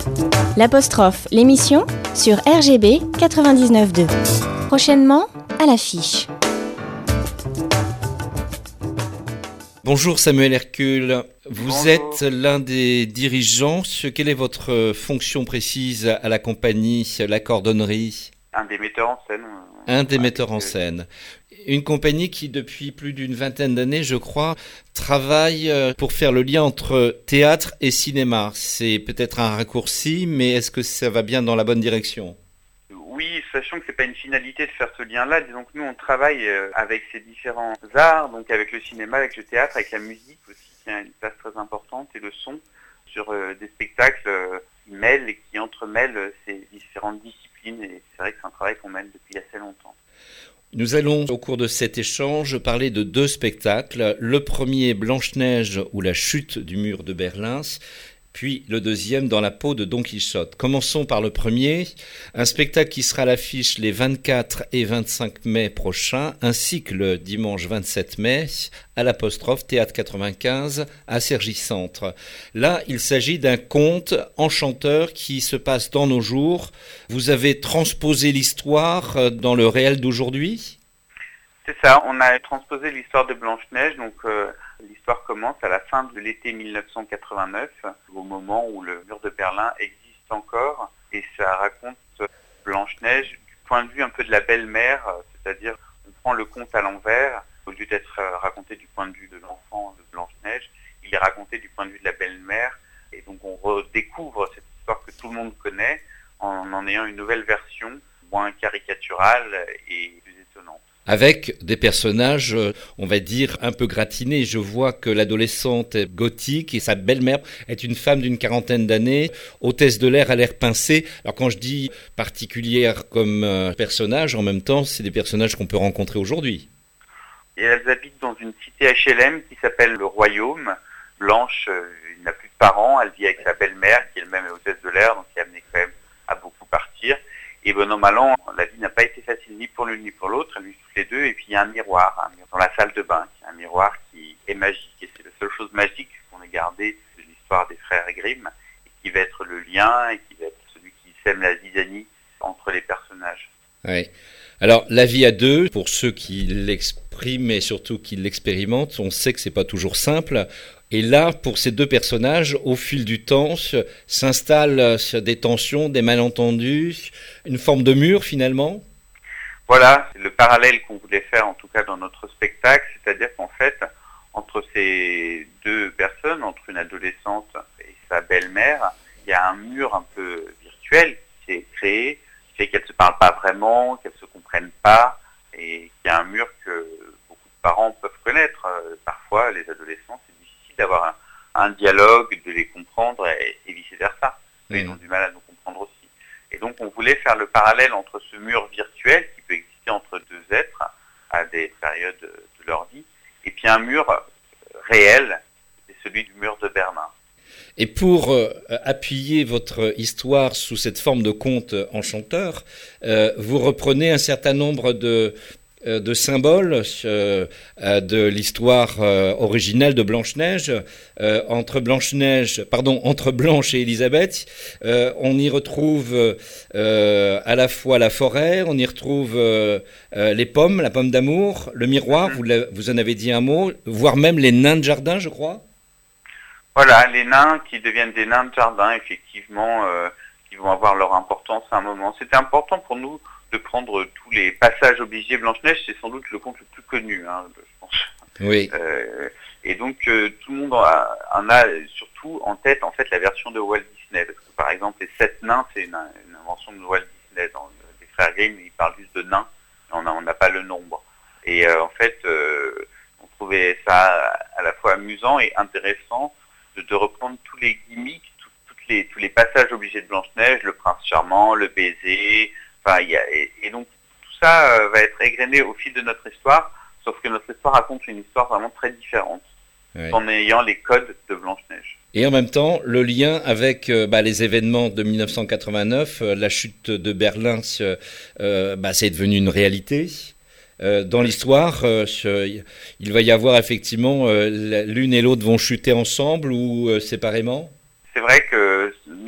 L'apostrophe, l'émission sur RGB 99.2. Prochainement, à l'affiche. Bonjour Samuel Hercule, vous êtes l'un des dirigeants. Quelle est votre fonction précise à la compagnie La Cordonnerie ? Un des metteurs en scène. Un des metteurs en scène. Une compagnie qui, depuis plus d'une vingtaine d'années, je crois, travaille pour faire le lien entre théâtre et cinéma. C'est peut-être un raccourci, mais est-ce que ça va bien dans la bonne direction ? Oui, sachant que c'est pas une finalité de faire ce lien-là, disons que nous on travaille avec ces différents arts, donc avec le cinéma, avec le théâtre, avec la musique aussi, qui a une place très importante, et le son, sur des spectacles qui mêlent et qui entremêlent ces différentes disciplines, et c'est vrai que c'est un travail qu'on mène depuis assez longtemps. Nous allons, au cours de cet échange, parler de deux spectacles. Le premier, Blanche-Neige ou la chute du mur de Berlin, puis le deuxième, Dans la peau de Don Quichotte. Commençons par le premier, un spectacle qui sera à l'affiche les 24 et 25 mai prochains, ainsi que le dimanche 27 mai, à l'apostrophe Théâtre 95 à Cergy-Centre. Là, il s'agit d'un conte enchanteur qui se passe dans nos jours. Vous avez transposé l'histoire dans le réel d'aujourd'hui ? C'est ça, on a transposé l'histoire de Blanche-Neige, donc l'histoire commence à la fin de l'été 1989, au moment où le mur de Berlin existe encore, et ça raconte Blanche-Neige du point de vue un peu de la belle-mère, c'est-à-dire on prend le conte à l'envers, au lieu d'être raconté du point de vue de l'enfant de Blanche-Neige, il est raconté du point de vue de la belle-mère, et donc on redécouvre cette histoire que tout le monde connaît en ayant une nouvelle version, moins caricaturale et plus étonnante. Avec des personnages, on va dire, un peu gratinés. Je vois que l'adolescente est gothique et sa belle-mère est une femme d'une quarantaine d'années, hôtesse de l'air à l'air pincé. Alors quand je dis particulière comme personnage, en même temps, c'est des personnages qu'on peut rencontrer aujourd'hui. Et elles habitent dans une cité HLM qui s'appelle le Royaume. Blanche, il n'a plus de parents, elle vit avec sa belle-mère qui elle-même est hôtesse de l'air, donc qui est amenée quand même à beaucoup partir. Et bon an, mal an, la vie n'a pas été facile ni pour l'une ni pour l'autre, elles vivent toutes les deux, et puis il y a un miroir dans la salle de bain, un miroir qui est magique, et c'est la seule chose magique qu'on ait gardée de l'histoire des frères Grimm, et qui va être le lien, et qui va être celui qui sème la zizanie entre les personnages. Oui. Alors, la vie à deux, pour ceux qui l'expriment et surtout qui l'expérimentent, on sait que c'est pas toujours simple. Et là, pour ces deux personnages, au fil du temps, s'installent des tensions, des malentendus, une forme de mur finalement. Voilà, c'est le parallèle qu'on voulait faire en tout cas dans notre spectacle, c'est-à-dire qu'en fait, entre ces deux personnes, entre une adolescente et sa belle-mère, il y a un mur un peu virtuel qui s'est créé, qui fait qu'elles ne se parlent pas vraiment, qu'elles ne se comprennent pas, et qu'il y a un mur que beaucoup de parents peuvent connaître. Parfois, les adolescents, c'est difficile d'avoir un dialogue, de les comprendre et vice-versa. Ils ont du mal à nous comprendre aussi. Et donc, on voulait faire le parallèle entre ce mur virtuel qui peut exister entre deux êtres à des périodes de leur vie, et puis un mur réel, c'est celui du mur de Berlin. Et pour appuyer votre histoire sous cette forme de conte enchanteur, vous reprenez un certain nombre de symboles de l'histoire originale de Blanche-Neige. Entre Blanche et Élisabeth, on y retrouve à la fois la forêt, on y retrouve les pommes, la pomme d'amour, le miroir, vous en avez dit un mot, voire même les nains de jardin, je crois. Voilà, les nains qui deviennent des nains de jardin, effectivement, qui vont avoir leur importance à un moment. C'était important pour nous de prendre tous les passages obligés. Blanche-Neige, c'est sans doute le conte le plus connu, je pense. Oui. Et donc, tout le monde en a surtout en tête, en fait, la version de Walt Disney. Parce que, par exemple, les 7 nains, c'est une invention de Walt Disney. Dans les frères Grimm, ils parlent juste de nains. On n'a pas le nombre. Et en fait, on trouvait ça à la fois amusant et intéressant de reprendre tous les gimmicks, tous les passages obligés de Blanche-Neige, le prince charmant, le baiser, et donc tout ça va être égrené au fil de notre histoire, sauf que notre histoire raconte une histoire vraiment très différente, en ayant les codes de Blanche-Neige. Et en même temps, le lien avec les événements de 1989, la chute de Berlin, c'est devenu une réalité. Dans l'histoire, il va y avoir effectivement l'une et l'autre vont chuter ensemble ou séparément. C'est vrai que nous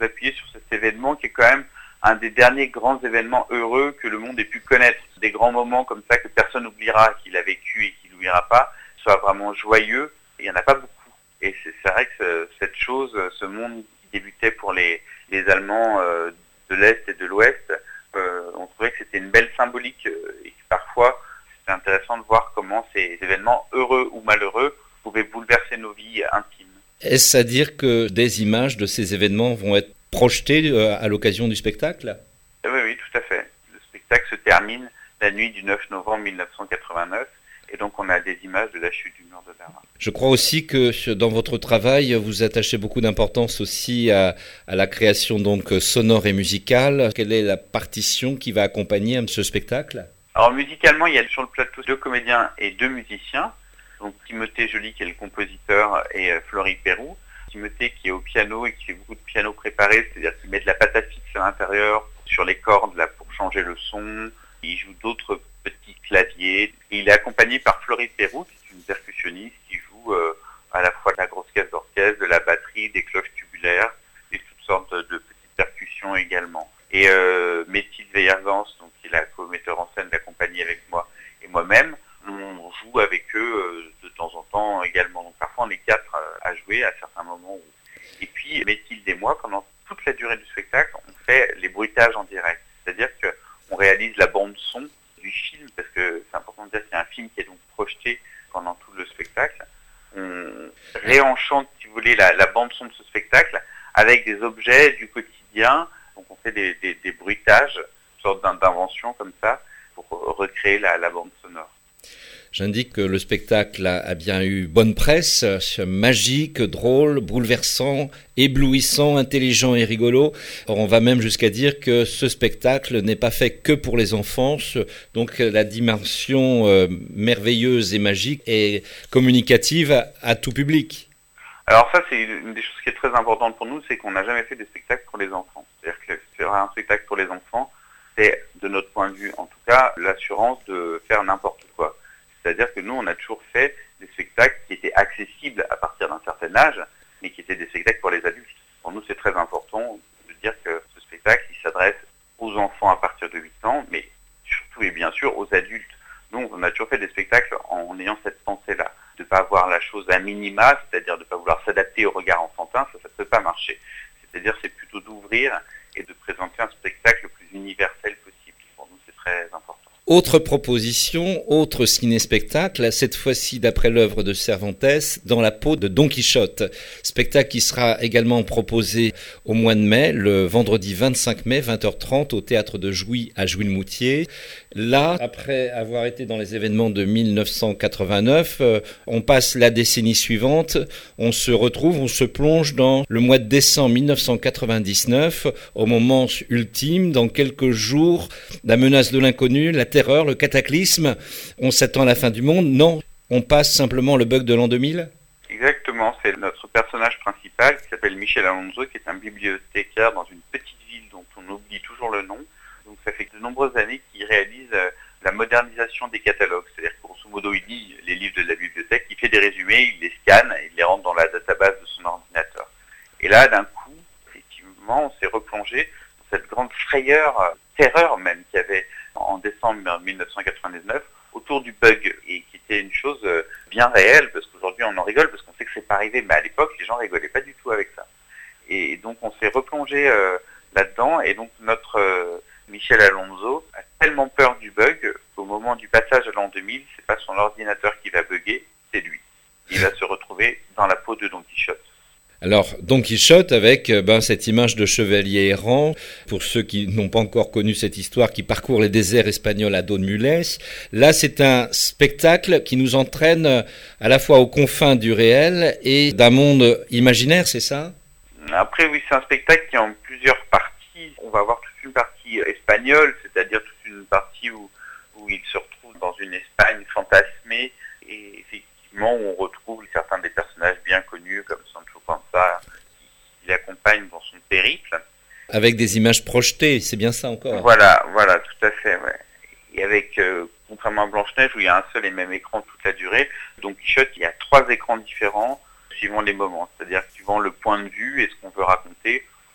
nous appuyer sur cet événement qui est quand même un des derniers grands événements heureux que le monde ait pu connaître. Des grands moments comme ça que personne n'oubliera, qu'il a vécu et qu'il n'oubliera pas, soit vraiment joyeux. Il n'y en a pas beaucoup. Et c'est vrai que cette chose, ce monde qui débutait pour les Allemands de l'Est et de l'Ouest, on trouvait que c'était une belle symbolique et que parfois c'était intéressant de voir comment ces événements, heureux ou malheureux, pouvaient bouleverser nos vies intimes. Est-ce à dire que des images de ces événements vont être projetées à l'occasion du spectacle ? Oui, tout à fait. Le spectacle se termine la nuit du 9 novembre 1989 et donc on a des images de la chute du mur de Berlin. Je crois aussi que dans votre travail, vous attachez beaucoup d'importance aussi à la création donc sonore et musicale. Quelle est la partition qui va accompagner ce spectacle ? Alors musicalement, il y a sur le plateau 2 comédiens et 2 musiciens. Donc Timothée Joly qui est le compositeur et Florie Pérou. Timothée qui est au piano et qui fait beaucoup de piano préparé, c'est-à-dire qu'il met de la pâte à fixe à l'intérieur sur les cordes là pour changer le son. Il joue d'autres petits claviers. Et il est accompagné par Florie Pérou, qui est une percussionniste qui joue à la fois de la grosse caisse d'orchestre, de la batterie, des cloches tubulaires et toutes sortes de petites percussions également. Et Méthilde Veillergans, donc qui est la co-metteur en scène de la compagnie avec moi et moi-même, on joue avec eux de temps en temps également. Donc parfois on est 4 à jouer à certains moments. Et puis Méthilde et moi, pendant toute la durée du spectacle, on fait les bruitages en direct. C'est-à-dire qu'on réalise la bande son du film, parce que c'est important de dire qu'il y a un film qui est donc projeté pendant tout le spectacle. On réenchante, si vous voulez, la bande son de ce spectacle avec des objets du quotidien. Donc on fait des bruitages, une sorte d'invention comme ça, pour recréer la bande sonore. J'indique que le spectacle a bien eu bonne presse, magique, drôle, bouleversant, éblouissant, intelligent et rigolo. Or, on va même jusqu'à dire que ce spectacle n'est pas fait que pour les enfants, donc la dimension merveilleuse et magique est communicative à tout public. Alors ça, c'est une des choses qui est très importante pour nous, c'est qu'on n'a jamais fait des spectacles pour les enfants. C'est-à-dire que faire un spectacle pour les enfants, c'est, de notre point de vue en tout cas, l'assurance de faire n'importe quoi. C'est-à-dire que nous, on a toujours fait des spectacles qui étaient accessibles à partir d'un certain âge, mais qui étaient des spectacles pour les adultes. Pour nous, c'est très important de dire que ce spectacle, il s'adresse aux enfants à partir de 8 ans, mais surtout et bien sûr aux adultes. Donc, on a toujours fait des spectacles en ayant cette pensée-là, de ne pas voir la chose à minima, c'est-à-dire de ne pas vouloir s'adapter au regard enfantin, ça ne peut pas marcher. C'est-à-dire, c'est plutôt d'ouvrir et de présenter un spectacle le plus universel possible. Pour nous, c'est très important. Autre proposition, autre ciné-spectacle, cette fois-ci d'après l'œuvre de Cervantes, Dans la peau de Don Quichotte. Spectacle qui sera également proposé au mois de mai, le vendredi 25 mai, 20h30, au théâtre de Jouy à Jouy-le-Moutier. Là, après avoir été dans les événements de 1989, on passe la décennie suivante, on se plonge dans le mois de décembre 1999, au moment ultime, dans quelques jours, la menace de l'inconnu, la terreur, le cataclysme. On s'attend à la fin du monde? Non, on passe simplement le bug de l'an 2000? Exactement, c'est notre personnage principal qui s'appelle Michel Alonso, qui est un bibliothécaire dans une petite ville dont on oublie toujours le nom. Donc ça fait de nombreuses années qu'il réalise la modernisation des catalogues. C'est-à-dire que grosso modo, il lit les livres de la bibliothèque, il fait des résumés, il les scanne, et il les rentre dans la database de son ordinateur. Et là, d'un coup, effectivement, on s'est replongé dans cette grande frayeur, terreur même, qu'il y avait en décembre 1999 autour du bug, et qui était une chose bien réelle, parce qu'aujourd'hui on en rigole, parce qu'on sait que c'est pas arrivé, mais à l'époque les gens rigolaient pas du tout avec ça. Et donc on s'est replongé là-dedans, et donc notre Michel Alonso a tellement peur du bug qu'au moment du passage à l'an 2000, c'est pas son ordinateur qui va bugger, c'est lui. Il va se retrouver dans la peau de Don Quichotte. Alors, Don Quichotte avec cette image de chevalier errant, pour ceux qui n'ont pas encore connu cette histoire, qui parcourt les déserts espagnols à dos de mulets. Là, c'est un spectacle qui nous entraîne à la fois aux confins du réel et d'un monde imaginaire, c'est ça? Après, oui, c'est un spectacle qui est en plusieurs parties. On va avoir toute une partie espagnole, c'est-à-dire toute une partie où il se retrouve dans une Espagne fantasmée, et effectivement, on retrouve certains des personnages bien connus, comme Sancho Panza, qui l'accompagne dans son périple. Avec des images projetées, c'est bien ça encore. Voilà, tout à fait, ouais. Et avec, contrairement à Blanche-Neige, où il y a un seul et même écran toute la durée, Don Quichotte, il y a 3 écrans différents, suivant les moments. C'est-à-dire, suivant le point de vue et ce qu'on veut raconter, on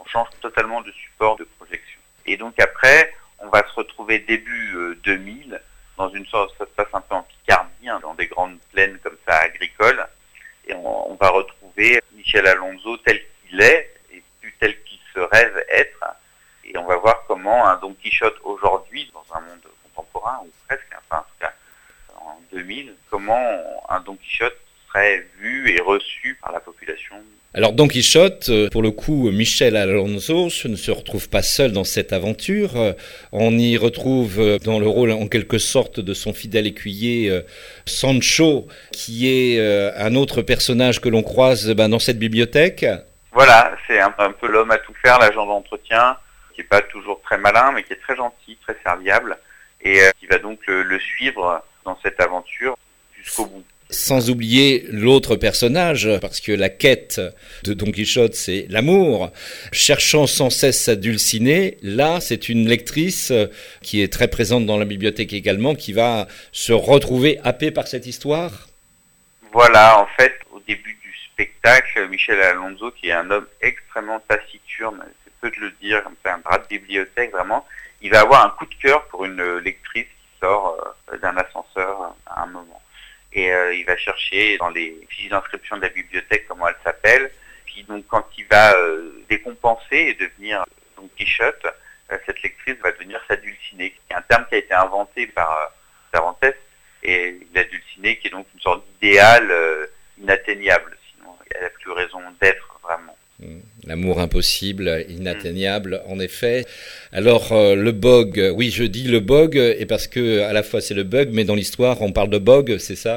change totalement de support de projection. Et donc après, on va se retrouver début 2000 dans une sorte, ça se passe un peu en Picardie, dans des grandes plaines comme ça agricoles, et on va retrouver Michel Alonso tel qu'il est et plus tel qu'il se rêve être, et on va voir comment un Don Quichotte aujourd'hui, dans un monde contemporain ou presque, enfin en tout cas en 2000, comment un Don Quichotte serait vu et reçu par la population. Alors Don Quichotte, pour le coup, Michel Alonso ne se retrouve pas seul dans cette aventure. On y retrouve dans le rôle en quelque sorte de son fidèle écuyer Sancho, qui est un autre personnage que l'on croise dans cette bibliothèque. Voilà, c'est un peu l'homme à tout faire, l'agent d'entretien, qui n'est pas toujours très malin, mais qui est très gentil, très serviable, et qui va donc le suivre dans cette aventure jusqu'au bout. Sans oublier l'autre personnage, parce que la quête de Don Quichotte, c'est l'amour. Cherchant sans cesse à Dulcinée, là, c'est une lectrice qui est très présente dans la bibliothèque également, qui va se retrouver happée par cette histoire. Voilà, en fait, au début du spectacle, Michel Alonso, qui est un homme extrêmement taciturne, c'est peu de le dire, comme ça, un bras de bibliothèque, vraiment, il va avoir un coup de cœur pour une lectrice qui sort d'un ascenseur à un moment. Et il va chercher dans les fiches d'inscription de la bibliothèque comment elle s'appelle. Puis donc quand il va décompenser et devenir Don Quichotte, cette lectrice va devenir sa Dulcinée, qui est un terme qui a été inventé par Cervantes, et la Dulcinée qui est donc une sorte d'idéal inatteignable, sinon elle n'a plus raison d'être vraiment. L'amour impossible, inatteignable, en effet. Alors, le bog, oui, je dis le bog, et parce que à la fois c'est le bug, mais dans l'histoire, on parle de bog, c'est ça ?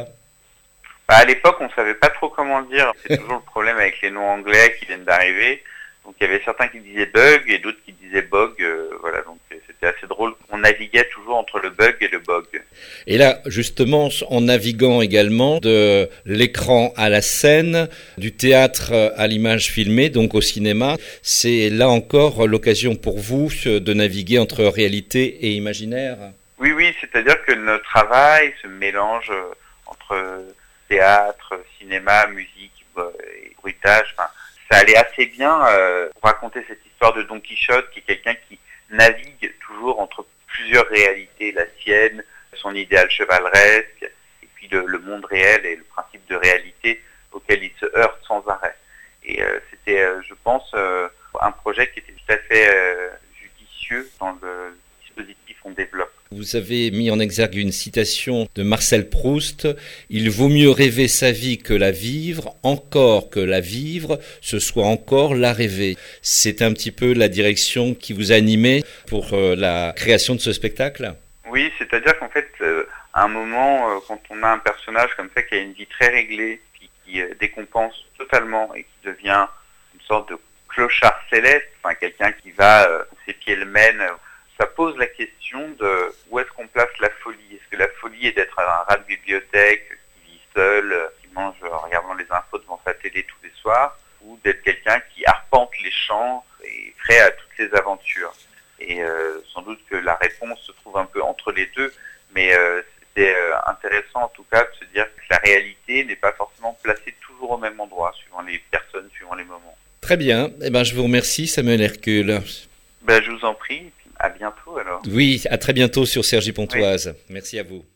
À l'époque, on ne savait pas trop comment le dire. C'est toujours le problème avec les noms anglais qui viennent d'arriver. Donc, il y avait certains qui disaient bug et d'autres qui disaient bog. Voilà, donc c'était assez drôle. On naviguait toujours entre le bug et le bog. Et là, justement, en naviguant également de l'écran à la scène, du théâtre à l'image filmée, donc au cinéma, c'est là encore l'occasion pour vous de naviguer entre réalité et imaginaire. Oui, c'est-à-dire que notre travail se mélange entre théâtre, cinéma, musique et bruitage. Enfin, ça allait assez bien pour raconter cette histoire de Don Quichotte, qui est quelqu'un qui navigue toujours entre plusieurs réalités, la sienne, son idéal chevaleresque, et puis le monde réel et le principe de réalité auquel il se heurte sans arrêt. Et c'était, je pense, un projet qui était tout à fait judicieux dans le dispositif qu'on développe. Vous avez mis en exergue une citation de Marcel Proust. « Il vaut mieux rêver sa vie que la vivre, encore que la vivre, ce soit encore la rêver. » C'est un petit peu la direction qui vous a animé pour la création de ce spectacle ? Oui, c'est-à-dire qu'en fait, à un moment, quand on a un personnage comme ça qui a une vie très réglée, qui décompense totalement et qui devient une sorte de clochard céleste, enfin quelqu'un qui va, ses pieds le mènent, ça pose la question de où est-ce qu'on place la folie. Est-ce que la folie est d'être un rat de bibliothèque qui vit seul, qui mange en regardant les infos devant sa télé tous les soirs, ou d'être quelqu'un qui arpente les champs et est prêt à toutes les aventures. Et sans doute que la réponse se trouve un peu entre les deux, mais c'était intéressant en tout cas de se dire que la réalité n'est pas forcément placée toujours au même endroit, suivant les personnes, suivant les moments. Très bien, je vous remercie Samuel Hercule. Je vous en prie. À bientôt alors. Oui, à très bientôt sur Cergy Pontoise. Oui. Merci à vous.